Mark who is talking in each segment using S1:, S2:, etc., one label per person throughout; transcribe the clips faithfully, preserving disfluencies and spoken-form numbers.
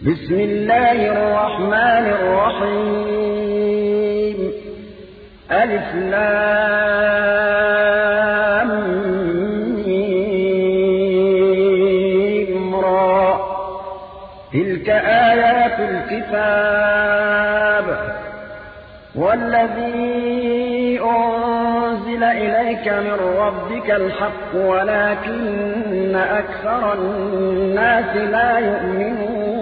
S1: بسم الله الرحمن الرحيم ألف لام ميم را تلك آيات الكتاب والذي أنزل إليك من ربك الحق ولكن أكثر الناس لا يؤمنون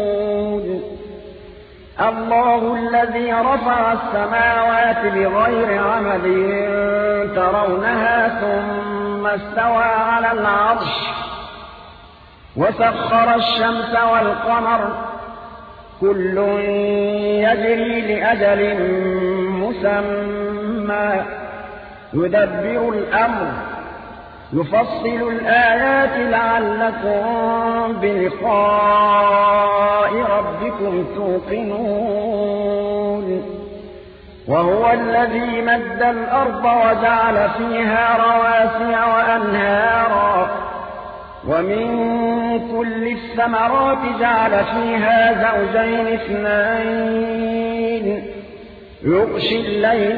S1: الله الذي رفع السماوات بغير عمد ترونها ثم استوى على العرش وسخر الشمس والقمر كل يجري لأجل مسمى يدبر الأمر يفصل الآيات لعلكم بلقاء ربكم توقنون وهو الذي مد الأرض وجعل فيها رواسي وأنهارا ومن كل الثمرات جعل فيها زوجين اثنين يغشي الليل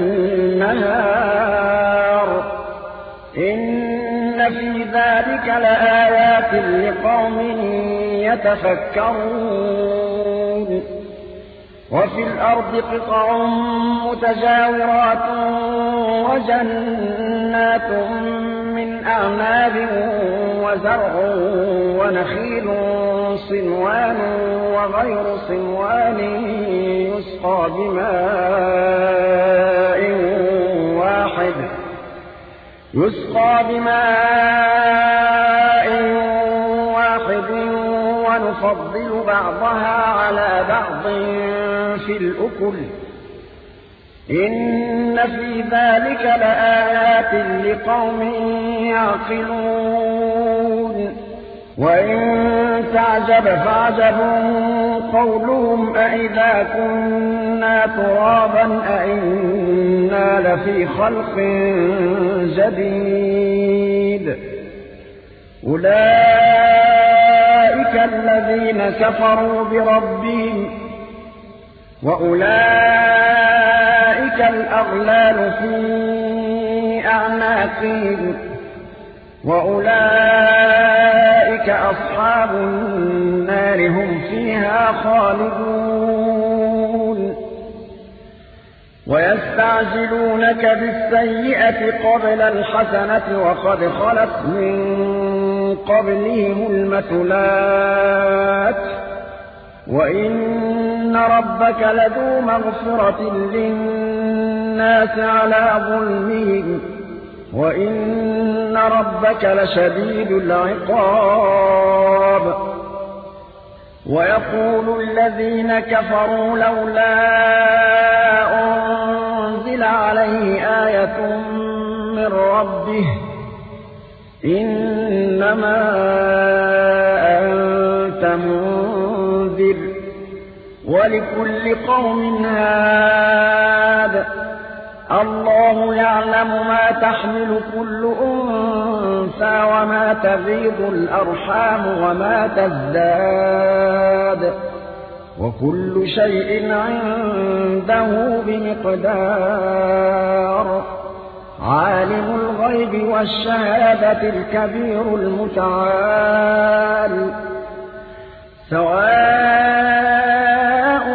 S1: النهار إن في ذلك لآيات لقوم يتفكرون وفي الأرض قطع متجاورات وجنات من أعناب وزرع ونخيل صنوان وغير صنوان يسقى بماء واحد يسقى بماء واحد ونفضل بعضها على بعض في الأكل إن في ذلك لآيات لقوم يعقلون وإن تعجب فعجب قولهم أئذا كنا ترابا أئنا لفي خلق جديد أولئك الذين كفروا بربهم وأولئك الأغلال في أعناقهم وأولئك أصحاب النار هم فيها خالدون ويستعجلونك بالسيئة قبل الحسنة وقد خلت من قبلهم المثلات وإن ربك لذو مغفرة للناس على ظلمهم وإن ربك لشديد العقاب ويقول الذين كفروا لولا أنزل عليه آية من ربه إنما أنت منذر ولكل قوم هاد الله يعلم ما تحمل كل أنثى وما تغيض الأرحام وما تزداد وكل شيء عنده بمقدار عالم الغيب والشهادة الكبير المتعال سواء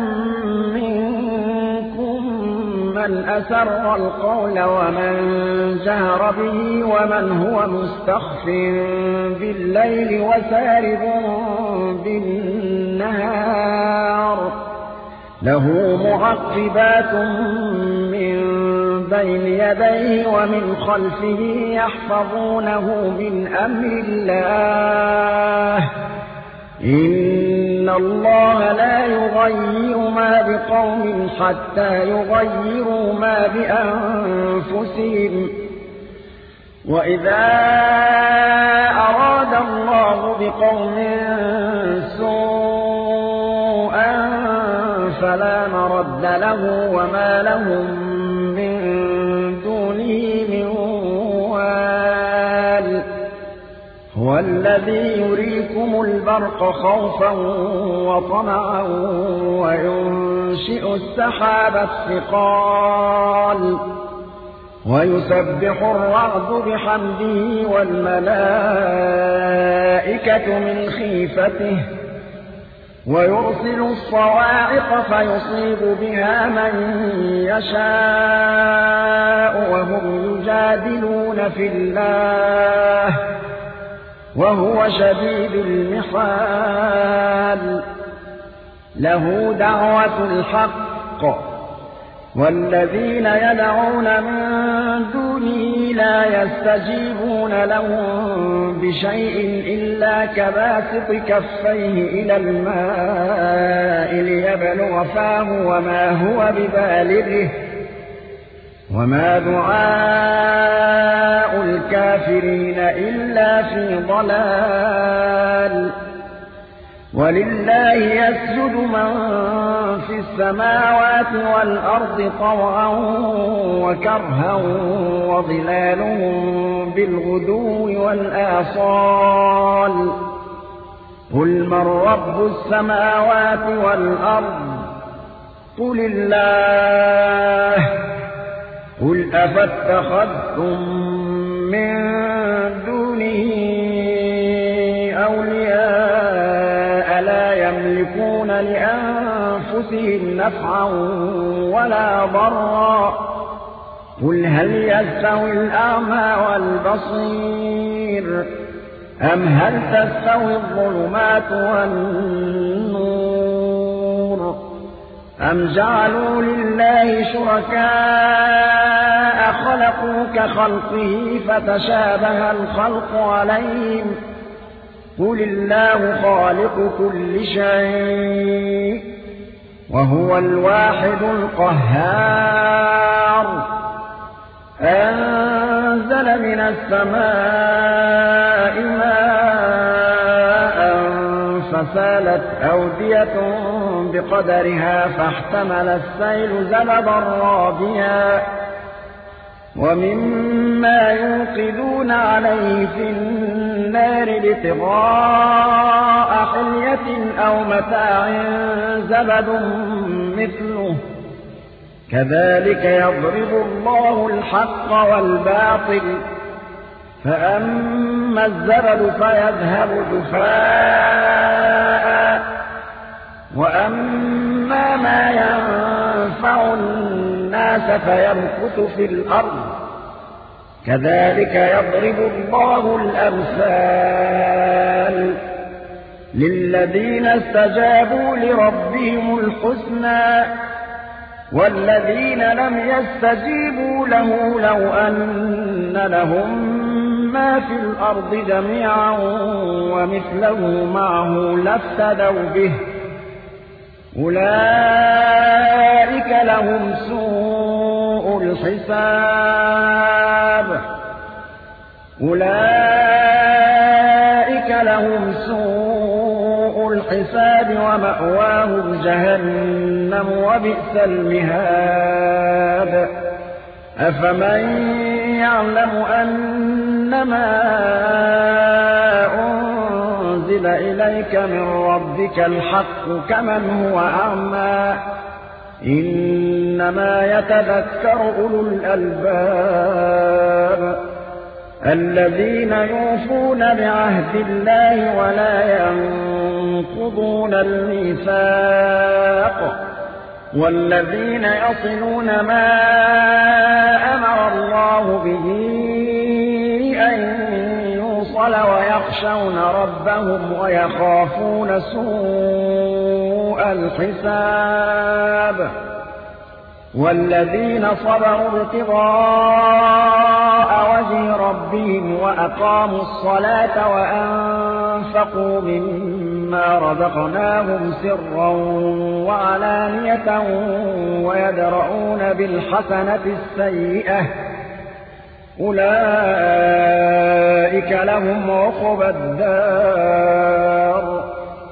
S1: من أسر القول ومن جهر به ومن هو مستخف بالليل وسارب بالنهار له معقبات من بين يديه ومن خلفه يحفظونه من أمر الله إن الله لا يغير ما بقوم حتى يغيروا ما بأنفسهم وإذا أراد الله بقوم سوءا فلا مرد له وما لهم من دونه من وال هو هو الذي يريكم البرق خوفا وطمعا وينشئ السحاب الثقال ويسبح الرعد بحمده والملائكة من خيفته ويرسل الصواعق فيصيب بها من يشاء وهم يجادلون في الله وهو شديد المحال له دعوة الحق والذين يدعون من دونه لا يستجيبون لهم بشيء إلا كباسط كفيه إلى الماء ليبلغ فاه وما هو ببالغه وما دعاء الكافرين إلا في ضلال ولله يسجد من في السماوات والأرض طوعا وكرها وظلالهم بالغدو والآصال قل من رب السماوات والأرض قل الله قل أفاتخذتم من دونه أولياء لا يملكون لأنفسهم نفعا ولا ضرا قل هل يستوي الأعمى والبصير أم هل تستوي الظلمات والنور أم جعلوا لله شركاء خلقوا كخلقه فتشابه الخلق عليهم قل الله خالق كل شيء وهو الواحد القهار أنزل من السماء ماء فسالت أودية بقدرها فاحتمل السيل زبدا رابيا ومما يوقدون عليه في النار ابتغاء حلية أو متاع زبد مثله كذلك يضرب الله الحق والباطل فأما الزبد فيذهب جفاء وأما ما ينفع الناس فيمكث في الأرض كذلك يضرب الله الأمثال للذين استجابوا لربهم الحسنى والذين لم يستجيبوا له لو أن لهم ما في الأرض جميعا ومثله معه لافتدوا به أولئك لهم سوء الحساب أولئك لهم سوء الحساب ومأواهم جهنم وبئس المهاد أفمن يعلم أنما أنزل إليك من ربك الحق كمن هو أعمى إنما يتذكر أولو الألباب الذين يوفون بعهد الله ولا ينقضون الميثاق والذين يصلون ما أمر الله به أن يوصل ويخشون ربهم ويخافون سوء الحساب والذين صبروا ابتغاء وجه ربهم وأقاموا الصلاة وأنفقوا مما رزقناهم سرا وعلانية ويدرؤون بالحسنة السيئة أولئك لهم عقبى الدار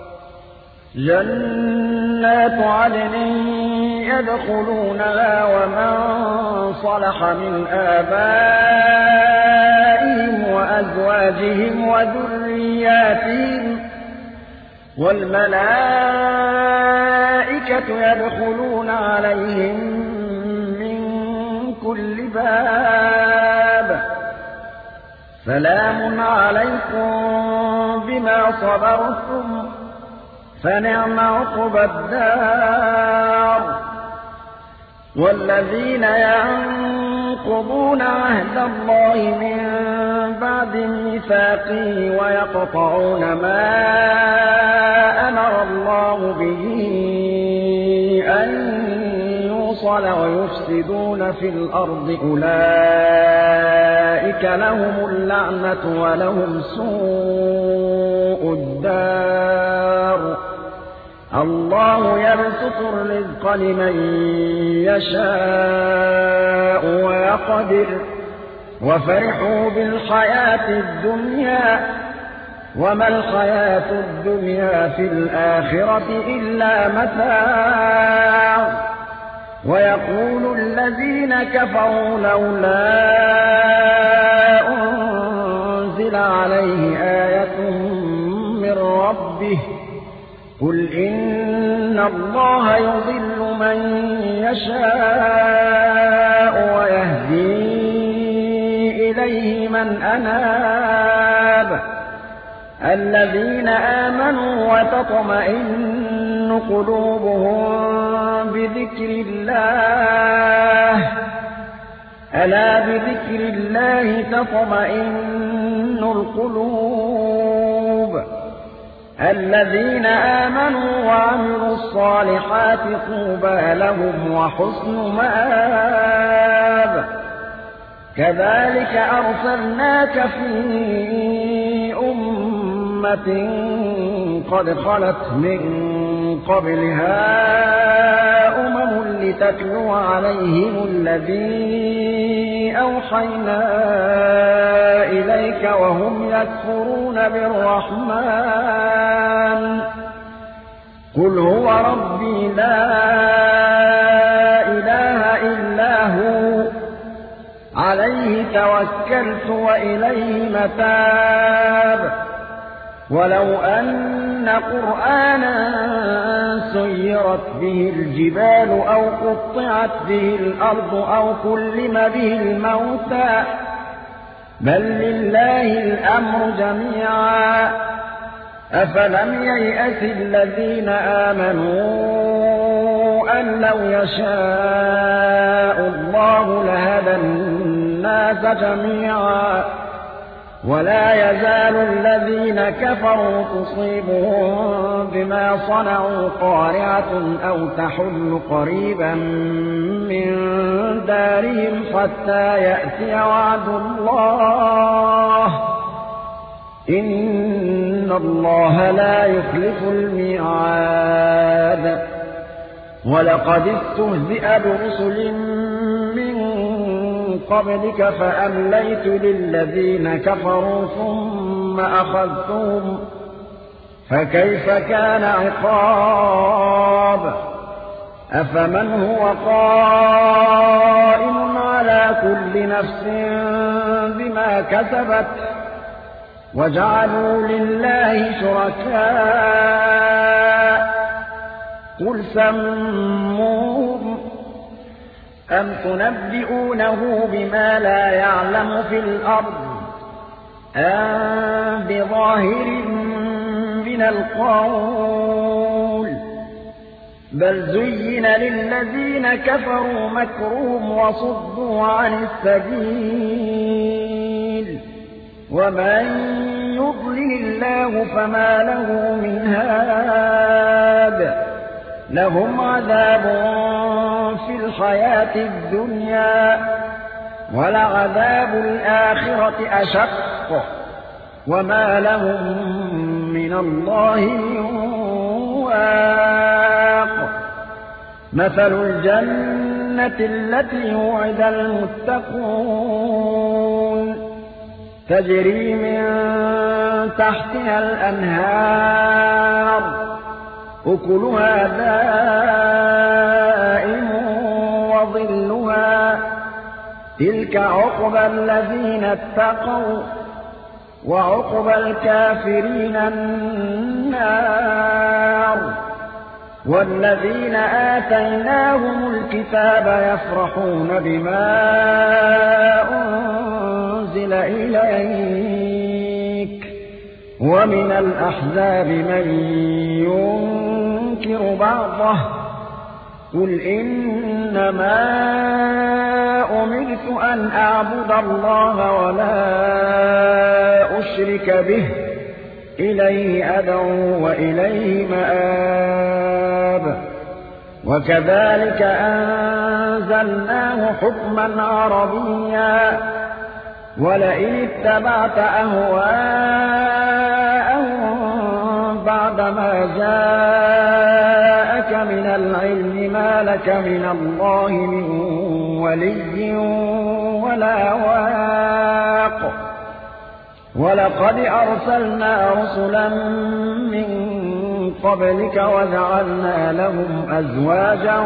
S1: جنات عدن يدخلونها ومن صلح من آبائهم وأزواجهم وذريتهم ذرياتهم والملائكة يدخلون عليهم من كل باب سلام عليكم بما صبرتم فنعم عقبى الدار والذين ينقضون عهد الله من بعد ميثاقه ويقطعون ما أمر الله به أن يوصل ويفسدون في الأرض أولئك لهم اللعنة ولهم سوء الدار الله يبسط الرزق لمن يشاء ويقدر وفرحوا بالحياة الدنيا وما الحياة الدنيا في الآخرة إلا متاع ويقول الذين كفروا لولا أنزل عليه آية من ربه قل إن الله يضل من يشاء ويهدي إليه من أناب الذين آمنوا وتطمئن قلوبهم بذكر الله ألا بذكر الله تطمئن القلوب الذين آمنوا وعملوا الصالحات طوبى لهم وحسن مآب كذلك أرسلناك في أمة قد خلت من قبلها أمم لتتلو عليهم الذي أوحينا إليك وهم يكفرون بالرحمن قل هو ربي لا إله إلا هو عليه توكلت وإليه متاب ولو أن قرآنا سيرت به الجبال أو قطعت به الأرض أو كلم به الموتى بل لله الأمر جميعا أفلم ييأس الذين آمنوا أن لو يشاء الله لهدى الناس جميعا ولا يزال الذين كفروا تصيبهم بما صنعوا قارعة أو تحل قريبا من دارهم حتى يأتي وعد الله إن الله لا يخلف الميعاد ولقد استهزئ برسل من قبلك فأمليت للذين كفروا ثم أخذتهم فكيف كان عقاب أفمن هو قائم على كل نفس بما كسبت وجعلوا لله شركاء قل سموهم أم تنبئونه بما لا يعلم في الأرض أم بظاهر من القول بل زين للذين كفروا مكرهم وصدوا عن السبيل ومن يضلل الله فما له من هاد لهم عذاب في الحياة الدنيا ولعذاب الآخرة أشق وما لهم من الله من واق مثل الجنة التي وعد المتقون تجري من تحتها الأنهار أكلها دائم وظلها تلك عقبى الذين اتقوا وعقبى الكافرين النار. والذين آتيناهم الكتاب يفرحون بما أنزل إليك ومن الأحزاب من ينكر بعضه قل إنما أمرت أن أعبد الله ولا أشرك به إليه أدعو وإليه مآب. وكذلك أنزلناه حكما عربيا ولئن اتبعت أهواءهم بعدما جاءك من العلم ما لك من الله من ولي ولا واق. ولقد أرسلنا رسلا من قبلك وجعلنا لهم أزواجا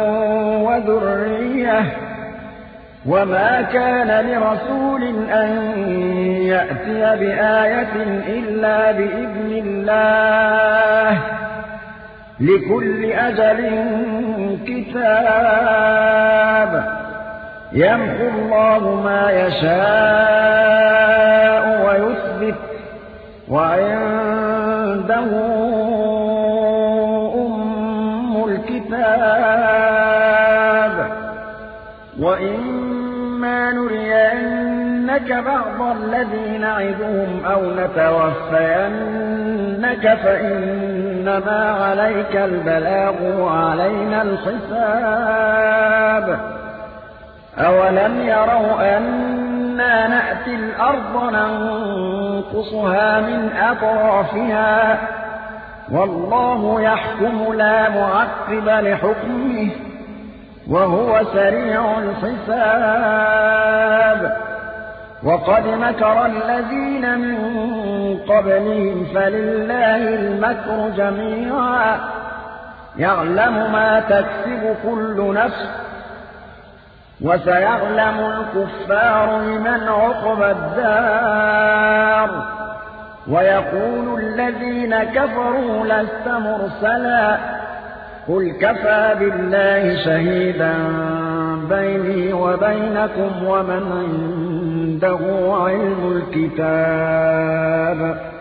S1: وذرية وما كان لرسول أن يأتي بآية إلا بإذن الله لكل أجل كتاب يمحو الله ما يشاء ويثبت وعنده أم الكتاب. وإما نرينك بعض الذي نعدهم أو نتوفينك فإنما عليك البلاغ وعلينا الحساب. أولم يروا أنا نأتي الأرض ننقصها من أطرافها والله يحكم لا معقب لحكمه وهو سريع الحساب. وقد مكر الذين من قبلهم فلله المكر جميعا يعلم ما تكسب كل نفس وسيعلم الكفار لمن عقبى الدار. ويقول الذين كفروا لست مرسلا قل كفى بالله شهيدا بيني وبينكم ومن عنده علم الكتاب.